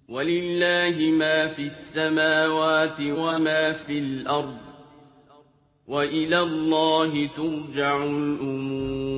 ولله ما في السماوات وما في الأرض وإلى الله ترجع الأمور